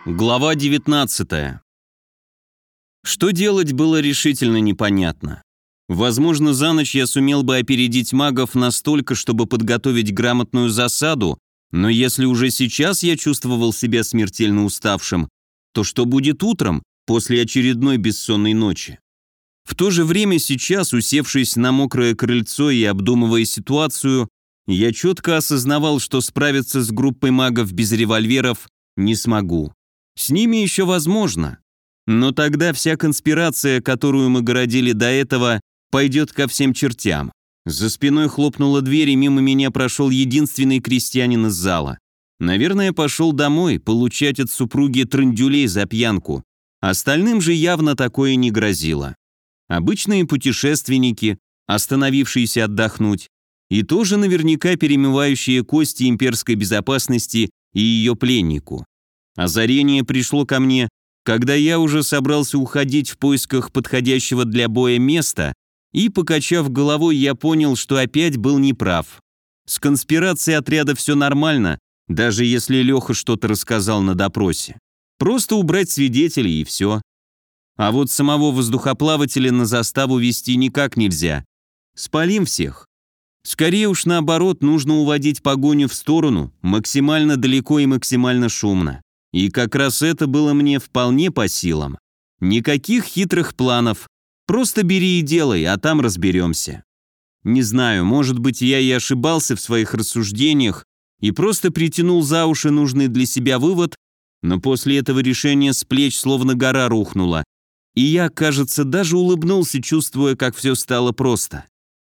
Глава 19. Что делать, было решительно непонятно. Возможно, за ночь я сумел бы опередить магов настолько, чтобы подготовить грамотную засаду, но если уже сейчас я чувствовал себя смертельно уставшим, то что будет утром, после очередной бессонной ночи? В то же время сейчас, усевшись на мокрое крыльцо и обдумывая ситуацию, я четко осознавал, что справиться с группой магов без револьверов не смогу. С ними еще возможно. Но тогда вся конспирация, которую мы городили до этого, пойдет ко всем чертям. За спиной хлопнула дверь, и мимо меня прошел единственный крестьянин из зала. Наверное, пошел домой, получать от супруги трындюлей за пьянку. Остальным же явно такое не грозило. Обычные путешественники, остановившиеся отдохнуть, и тоже наверняка перемывающие кости имперской безопасности и ее пленнику. Озарение пришло ко мне, когда я уже собрался уходить в поисках подходящего для боя места, и, покачав головой, я понял, что опять был неправ. С конспирацией отряда все нормально, даже если Леха что-то рассказал на допросе. Просто убрать свидетелей и все. А вот самого воздухоплавателя на заставу вести никак нельзя. Спалим всех. Скорее уж наоборот, нужно уводить погоню в сторону, максимально далеко и максимально шумно. И как раз это было мне вполне по силам. Никаких хитрых планов. Просто бери и делай, а там разберемся. Не знаю, может быть, я и ошибался в своих рассуждениях и просто притянул за уши нужный для себя вывод, но после этого решения с плеч словно гора рухнула. И я, кажется, даже улыбнулся, чувствуя, как все стало просто.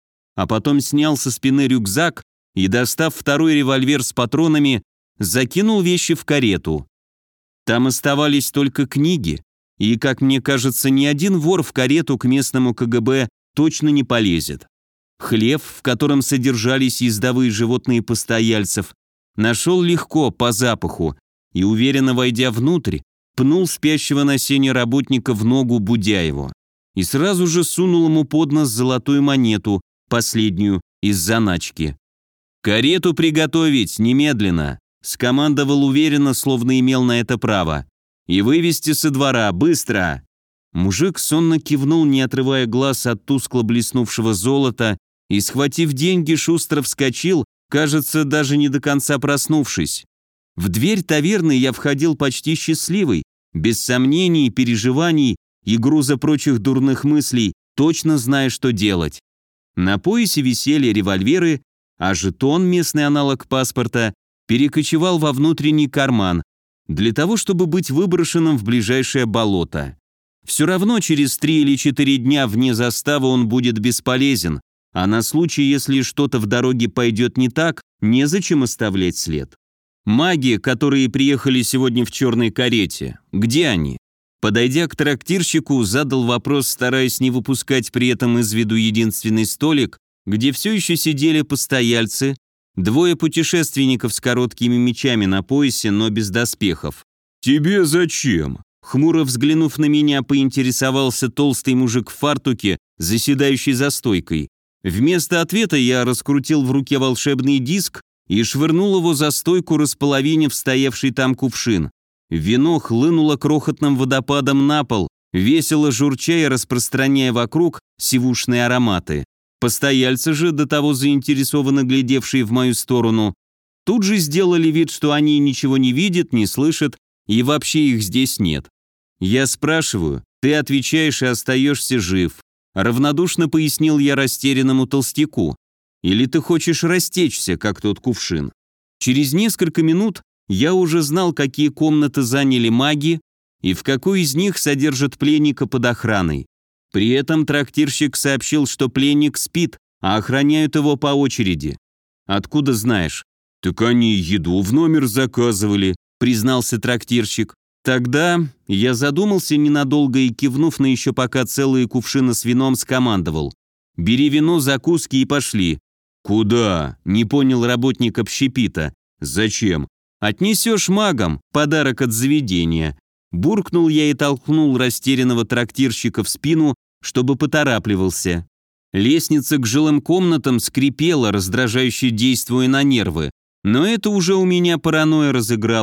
А потом снял со спины рюкзак и, достав второй револьвер с патронами, закинул вещи в карету. Там оставались только книги, и, как мне кажется, ни один вор в карету к местному КГБ точно не полезет. Хлев, в котором содержались ездовые животные постояльцев, нашел легко, по запаху, и, уверенно войдя внутрь, пнул спящего на сене работника в ногу, будя его. И сразу же сунул ему под нос золотую монету, последнюю, из заначки. «Карету приготовить, немедленно!» Скомандовал уверенно, словно имел на это право. «И вывести со двора, быстро!» Мужик сонно кивнул, не отрывая глаз от тускло блеснувшего золота, и, схватив деньги, шустро вскочил, кажется, даже не до конца проснувшись. В дверь таверны я входил почти счастливый, без сомнений, переживаний и груза прочих дурных мыслей, точно зная, что делать. На поясе висели револьверы, а жетон, местный аналог паспорта, перекочевал во внутренний карман, для того, чтобы быть выброшенным в ближайшее болото. Все равно через 3 или 4 дня вне заставы он будет бесполезен, а на случай, если что-то в дороге пойдет не так, незачем оставлять след. Маги, которые приехали сегодня в черной карете, где они? Подойдя к трактирщику, задал вопрос, стараясь не выпускать при этом из виду единственный столик, где все еще сидели постояльцы, 2 путешественников с короткими мечами на поясе, но без доспехов. «Тебе зачем?» Хмуро взглянув на меня, поинтересовался толстый мужик в фартуке, заседающий за стойкой. Вместо ответа я раскрутил в руке волшебный диск и швырнул его за стойку, располовинив стоявший там кувшин. Вино хлынуло крохотным водопадом на пол, весело журча и распространяя вокруг сивушные ароматы. Постояльцы же, до того заинтересованно глядевшие в мою сторону, тут же сделали вид, что они ничего не видят, не слышат, и вообще их здесь нет. Я спрашиваю, ты отвечаешь и остаешься жив. Равнодушно пояснил я растерянному толстяку. Или ты хочешь растечься, как тот кувшин? Через несколько минут я уже знал, какие комнаты заняли маги и в какой из них содержат пленника под охраной. При этом трактирщик сообщил, что пленник спит, а охраняют его по очереди. «Откуда знаешь?» «Так они еду в номер заказывали», признался трактирщик. Тогда я задумался ненадолго и, кивнув на еще пока целые кувшины с вином, скомандовал: «Бери вино, закуски и пошли». «Куда?» – не понял работник общепита. «Зачем?» «Отнесешь магам, подарок от заведения». Буркнул я и толкнул растерянного трактирщика в спину, чтобы поторапливался. Лестница к жилым комнатам скрипела, раздражающе действуя на нервы. Но это уже у меня паранойя разыгралась,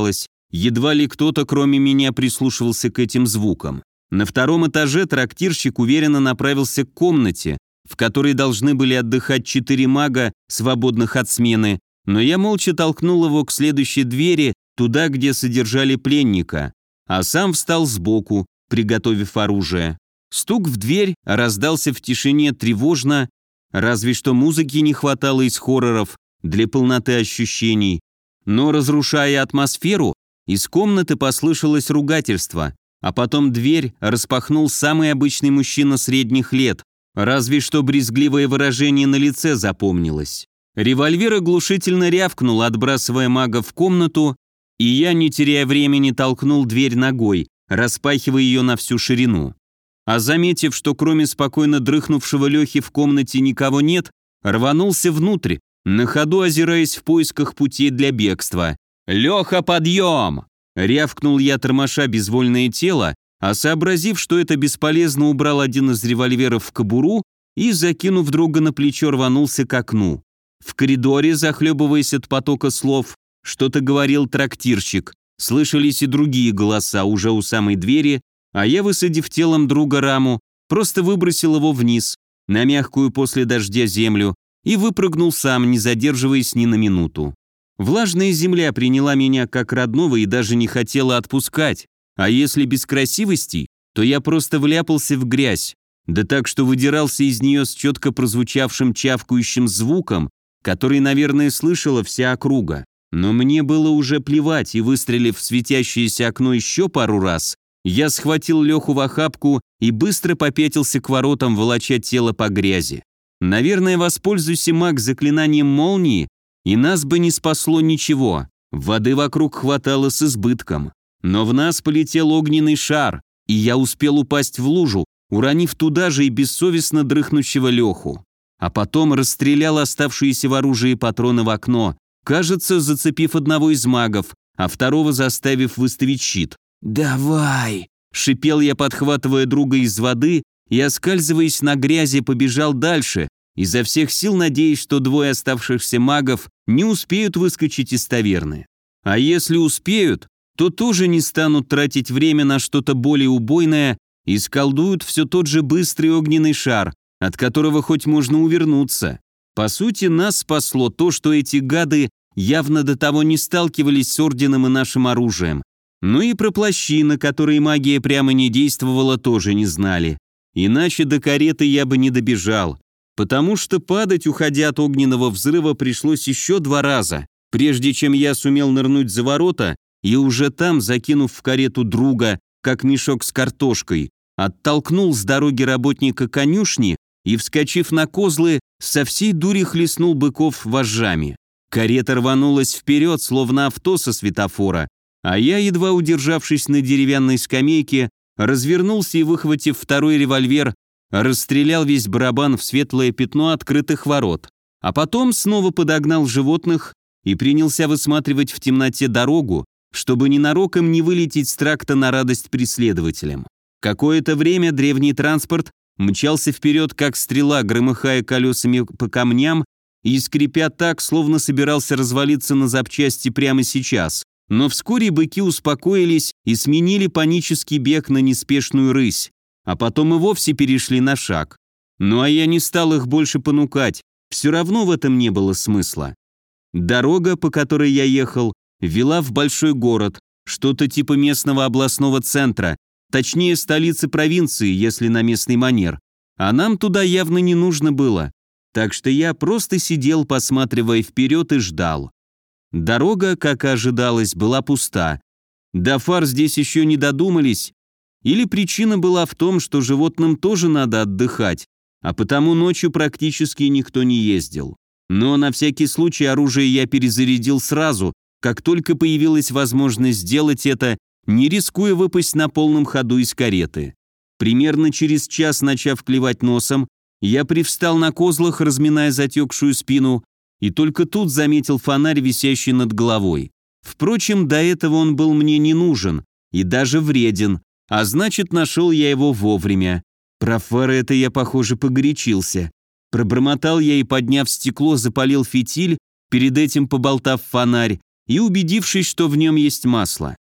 Едва ли кто-то, кроме меня, прислушивался к этим звукам. На втором этаже трактирщик уверенно направился к комнате, в которой должны были отдыхать 4 мага, свободных от смены, но я молча толкнул его к следующей двери, туда, где содержали пленника, а сам встал сбоку, приготовив оружие. Стук в дверь раздался в тишине тревожно, разве что музыки не хватало из хорроров для полноты ощущений. Но, разрушая атмосферу, из комнаты послышалось ругательство, а потом дверь распахнул самый обычный мужчина средних лет, разве что брезгливое выражение на лице запомнилось. Револьвер оглушительно рявкнул, отбрасывая мага в комнату, и я, не теряя времени, толкнул дверь ногой, распахивая ее на всю ширину. А заметив, что кроме спокойно дрыхнувшего Лехи в комнате никого нет, рванулся внутрь, на ходу озираясь в поисках путей для бегства. «Леха, подъем!» — рявкнул я, тормоша безвольное тело, а сообразив, что это бесполезно, убрал один из револьверов в кобуру и, закинув друга на плечо, рванулся к окну. В коридоре, захлебываясь от потока слов, что-то говорил трактирщик, слышались и другие голоса уже у самой двери, а я, высадив телом друга раму, просто выбросил его вниз, на мягкую после дождя землю, и выпрыгнул сам, не задерживаясь ни на минуту. Влажная земля приняла меня как родного и даже не хотела отпускать, а если без красивостей, то я просто вляпался в грязь, да так, что выдирался из нее с четко прозвучавшим чавкающим звуком, который, наверное, слышала вся округа. Но мне было уже плевать, и, выстрелив в светящееся окно еще пару раз, я схватил Леху в охапку и быстро попятился к воротам, волоча тело по грязи. Наверное, воспользуйся маг заклинанием молнии, и нас бы не спасло ничего. Воды вокруг хватало с избытком. Но в нас полетел огненный шар, и я успел упасть в лужу, уронив туда же и бессовестно дрыхнущего Леху. А потом расстрелял оставшиеся в оружии патроны в окно, кажется, зацепив одного из магов, а второго заставив выставить щит. «Давай!» – шипел я, подхватывая друга из воды, и, оскальзываясь на грязи, побежал дальше, изо всех сил надеясь, что двое оставшихся магов не успеют выскочить из таверны. А если успеют, то тоже не станут тратить время на что-то более убойное и сколдуют все тот же быстрый огненный шар, от которого хоть можно увернуться. По сути, нас спасло то, что эти гады явно до того не сталкивались с орденом и нашим оружием. Ну и про плащи, на которые магия прямо не действовала, тоже не знали. Иначе до кареты я бы не добежал, потому что падать, уходя от огненного взрыва, пришлось еще 2 раза, прежде чем я сумел нырнуть за ворота и уже там, закинув в карету друга, как мешок с картошкой, оттолкнул с дороги работника конюшни и, вскочив на козлы, со всей дури хлестнул быков вожжами. Карета рванулась вперед, словно авто со светофора, а я, едва удержавшись на деревянной скамейке, развернулся и, выхватив второй револьвер, расстрелял весь барабан в светлое пятно открытых ворот, а потом снова подогнал животных и принялся высматривать в темноте дорогу, чтобы ненароком не вылететь с тракта на радость преследователям. Какое-то время древний транспорт мчался вперед, как стрела, громыхая колесами по камням и скрипя так, словно собирался развалиться на запчасти прямо сейчас. Но вскоре быки успокоились и сменили панический бег на неспешную рысь, а потом и вовсе перешли на шаг. Ну а я не стал их больше понукать, все равно в этом не было смысла. Дорога, по которой я ехал, вела в большой город, что-то типа местного областного центра, точнее столицы провинции, если на местный манер, а нам туда явно не нужно было, так что я просто сидел, посматривая вперед, и ждал. Дорога, как и ожидалось, была пуста. До фар здесь еще не додумались, или причина была в том, что животным тоже надо отдыхать, а потому ночью практически никто не ездил. Но на всякий случай оружие я перезарядил сразу, как только появилась возможность сделать это, не рискуя выпасть на полном ходу из кареты. Примерно через час, начав клевать носом, я привстал на козлах, разминая затекшую спину, и только тут заметил фонарь, висящий над головой. Впрочем, до этого он был мне не нужен и даже вреден, а значит, нашел я его вовремя. Про фары это я, похоже, погорячился. Пробормотал я и, подняв стекло, запалил фитиль, перед этим поболтав фонарь и убедившись, что в нем есть масло.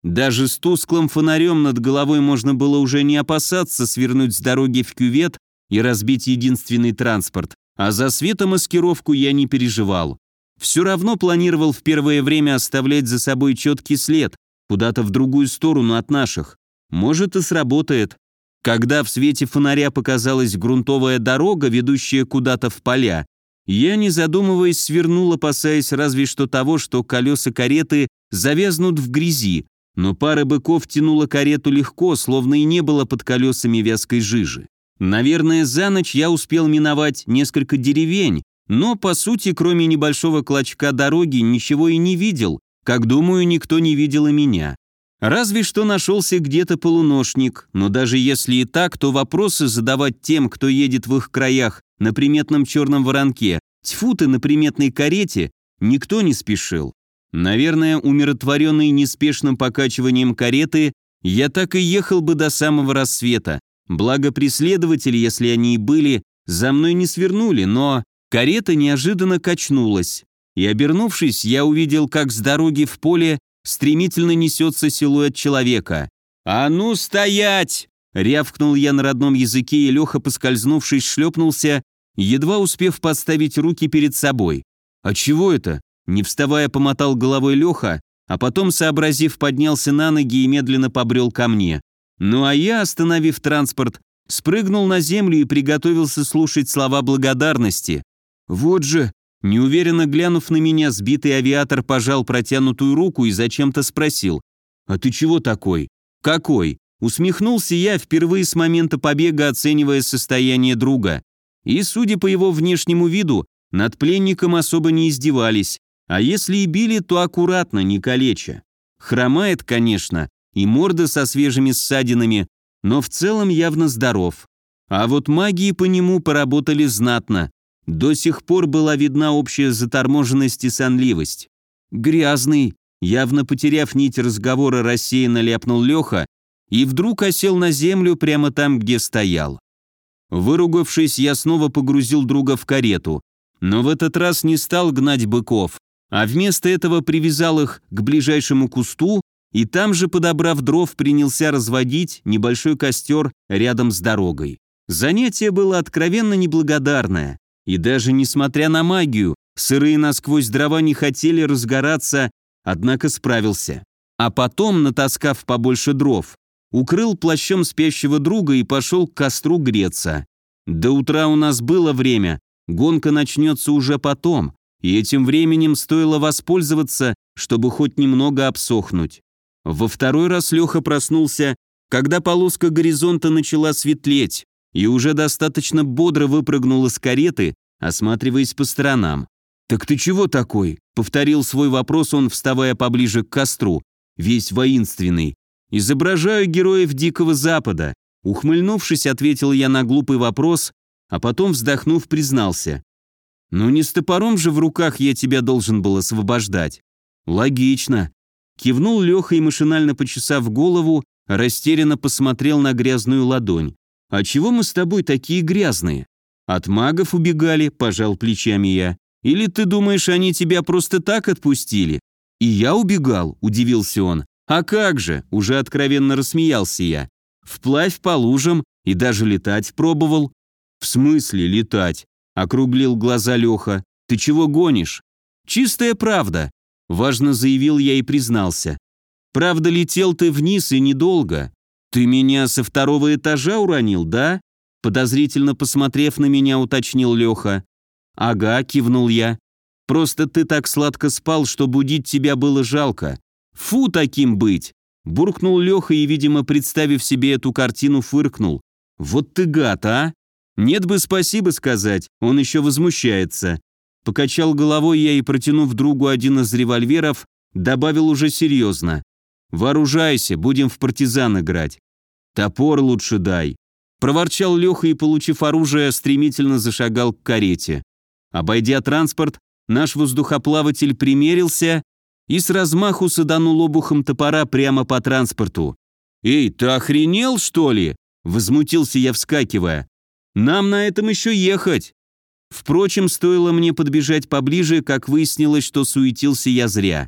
Даже с тусклым фонарем над головой можно было уже не опасаться свернуть с дороги в кювет и разбить единственный транспорт, а за светомаскировку я не переживал. Все равно планировал в первое время оставлять за собой четкий след, куда-то в другую сторону от наших. Может, и сработает. Когда в свете фонаря показалась грунтовая дорога, ведущая куда-то в поля, я, не задумываясь, свернул, опасаясь разве что того, что колеса кареты завязнут в грязи, но пара быков тянула карету легко, словно и не было под колесами вязкой жижи. Наверное, за ночь я успел миновать несколько деревень, но, по сути, кроме небольшого клочка дороги, ничего и не видел, как, думаю, никто не видел и меня. Разве что нашелся где-то полуношник, но даже если и так, то вопросы задавать тем, кто едет в их краях на приметном черном воронке, тьфу ты на приметной карете, никто не спешил. Наверное, умиротворенный неспешным покачиванием кареты, я так и ехал бы до самого рассвета. Благо преследователи, если они и были, за мной не свернули, но карета неожиданно качнулась. И, обернувшись, я увидел, как с дороги в поле стремительно несется силуэт человека. «А ну стоять!» — рявкнул я на родном языке, и Леха, поскользнувшись, шлепнулся, едва успев подставить руки перед собой. «А чего это?» — не вставая, помотал головой Леха, а потом, сообразив, поднялся на ноги и медленно побрел ко мне. Ну а я, остановив транспорт, спрыгнул на землю и приготовился слушать слова благодарности. «Вот же!» — неуверенно глянув на меня, сбитый авиатор пожал протянутую руку и зачем-то спросил: «А ты чего такой?» «Какой?» — усмехнулся я, впервые с момента побега оценивая состояние друга. И, судя по его внешнему виду, над пленником особо не издевались, а если и били, то аккуратно, не калеча. Хромает, конечно, и морда со свежими ссадинами, но в целом явно здоров. А вот магии по нему поработали знатно. До сих пор была видна общая заторможенность и сонливость. «Грязный», явно потеряв нить разговора, рассеянно ляпнул Леха и вдруг осел на землю прямо там, где стоял. Выругавшись, я снова погрузил друга в карету, но в этот раз не стал гнать быков, а вместо этого привязал их к ближайшему кусту и там же, подобрав дров, принялся разводить небольшой костер рядом с дорогой. Занятие было откровенно неблагодарное, и даже несмотря на магию, сырые насквозь дрова не хотели разгораться, однако справился. А потом, натаскав побольше дров, укрыл плащом спящего друга и пошел к костру греться. До утра у нас было время, гонка начнется уже потом, и этим временем стоило воспользоваться, чтобы хоть немного обсохнуть. Во второй раз Леха проснулся, когда полоска горизонта начала светлеть, и уже достаточно бодро выпрыгнул из кареты, осматриваясь по сторонам. «Так ты чего такой?» — повторил свой вопрос он, вставая поближе к костру, весь воинственный. «Изображаю героев Дикого Запада», — ухмыльнувшись, ответил я на глупый вопрос, а потом, вздохнув, признался. «Ну не с топором же в руках я тебя должен был освобождать». «Логично», — кивнул Леха и, машинально почесав голову, растерянно посмотрел на грязную ладонь. «А чего мы с тобой такие грязные?» «От магов убегали», — пожал плечами я. «Или ты думаешь, они тебя просто так отпустили?» «И я убегал», — удивился он. «А как же?» — уже откровенно рассмеялся я. «Вплавь по лужам и даже летать пробовал». «В смысле летать?» — округлил глаза Леха. «Ты чего гонишь?» «Чистая правда», — важно заявил я и признался. «Правда, летел ты вниз и недолго. Ты меня со второго этажа уронил, да?» Подозрительно посмотрев на меня, уточнил Леха. «Ага», — кивнул я. «Просто ты так сладко спал, что будить тебя было жалко. Фу, таким быть!» Буркнул Леха и, видимо, представив себе эту картину, фыркнул. «Вот ты гад, а!» «Нет бы спасибо сказать, он еще возмущается». Покачал головой я и, протянув другу один из револьверов, добавил уже серьезно. «Вооружайся, будем в партизан играть». «Топор лучше дай», — проворчал Леха и, получив оружие, стремительно зашагал к карете. Обойдя транспорт, наш воздухоплаватель примерился и с размаху саданул обухом топора прямо по транспорту. «Эй, ты охренел, что ли?» — возмутился я, вскакивая. «Нам на этом еще ехать!» Впрочем, стоило мне подбежать поближе, как выяснилось, что суетился я зря.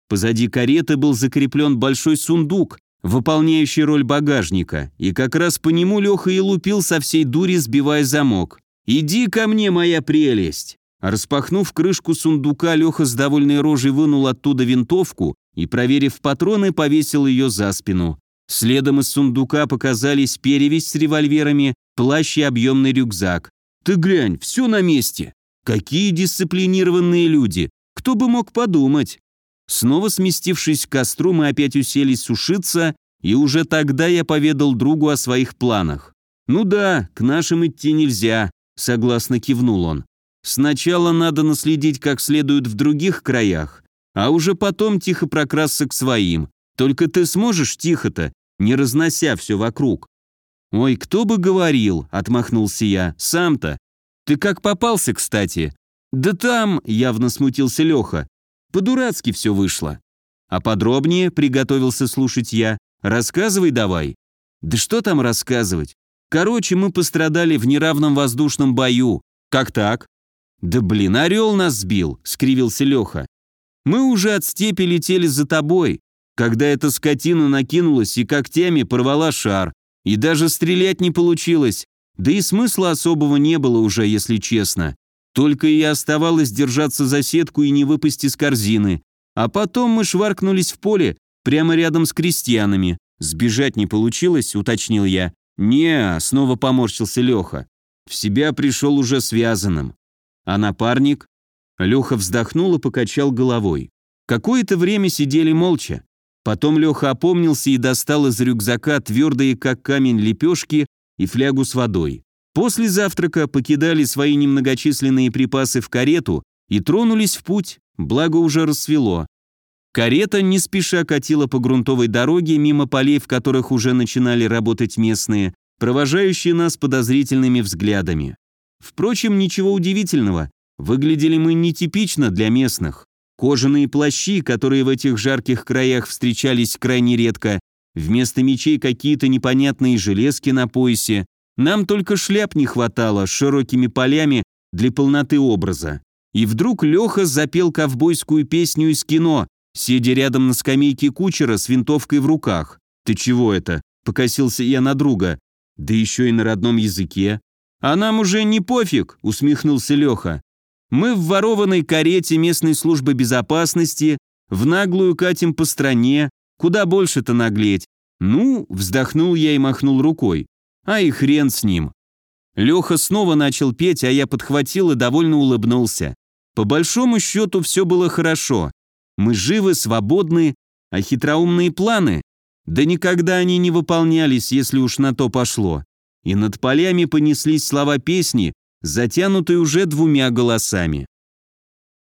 Позади кареты был закреплен большой сундук, выполняющий роль багажника, и как раз по нему Леха и лупил со всей дури, сбивая замок. «Иди ко мне, моя прелесть!» Распахнув крышку сундука, Леха с довольной рожей вынул оттуда винтовку и, проверив патроны, повесил ее за спину. Следом из сундука показались перевязь с револьверами, плащ и объемный рюкзак. «Ты глянь, все на месте! Какие дисциплинированные люди! Кто бы мог подумать!» Снова сместившись к костру, мы опять уселись сушиться, и уже тогда я поведал другу о своих планах. «Ну да, к нашим идти нельзя», — согласно кивнул он. «Сначала надо наследить как следует в других краях, а уже потом тихо прокрасться к своим. Только ты сможешь тихо-то, не разнося все вокруг?» «Ой, кто бы говорил», — отмахнулся я, — «сам-то. Ты как попался, кстати?» «Да там», — явно смутился Леха, — «по-дурацки все вышло». «А подробнее?» — приготовился слушать я. «Рассказывай давай». «Да что там рассказывать? Короче, мы пострадали в неравном воздушном бою». «Как так?» «Да блин, орел нас сбил», — скривился Леха. «Мы уже от степи летели за тобой, когда эта скотина накинулась и когтями порвала шар, и даже стрелять не получилось, да и смысла особого не было уже, если честно. Только и оставалось держаться за сетку и не выпасть из корзины. А потом мы шваркнулись в поле, прямо рядом с крестьянами. Сбежать не получилось», — уточнил я. «Не», — снова поморщился Леха. «В себя пришел уже связанным». «А напарник?» Леха вздохнул и покачал головой. Какое-то время сидели молча. Потом Леха опомнился и достал из рюкзака твердые как камень лепешки и флягу с водой. После завтрака покидали свои немногочисленные припасы в карету и тронулись в путь, благо уже рассвело. Карета не спеша катила по грунтовой дороге мимо полей, в которых уже начинали работать местные, провожающие нас подозрительными взглядами. Впрочем, ничего удивительного, выглядели мы нетипично для местных. Кожаные плащи, которые в этих жарких краях встречались крайне редко, вместо мечей какие-то непонятные железки на поясе. Нам только шляп не хватало с широкими полями для полноты образа. И вдруг Леха запел ковбойскую песню из кино, сидя рядом на скамейке кучера с винтовкой в руках. «Ты чего это?» – покосился я на друга. «Да еще и на родном языке». «А нам уже не пофиг», – усмехнулся Леха. «Мы в ворованной карете местной службы безопасности, в наглую катим по стране, куда больше-то наглеть». «Ну», – вздохнул я и махнул рукой. «А и хрен с ним». Леха снова начал петь, а я подхватил и довольно улыбнулся. По большому счету все было хорошо. Мы живы, свободны, а хитроумные планы? Да никогда они не выполнялись, если уж на то пошло. И над полями понеслись слова песни, затянутые уже двумя голосами.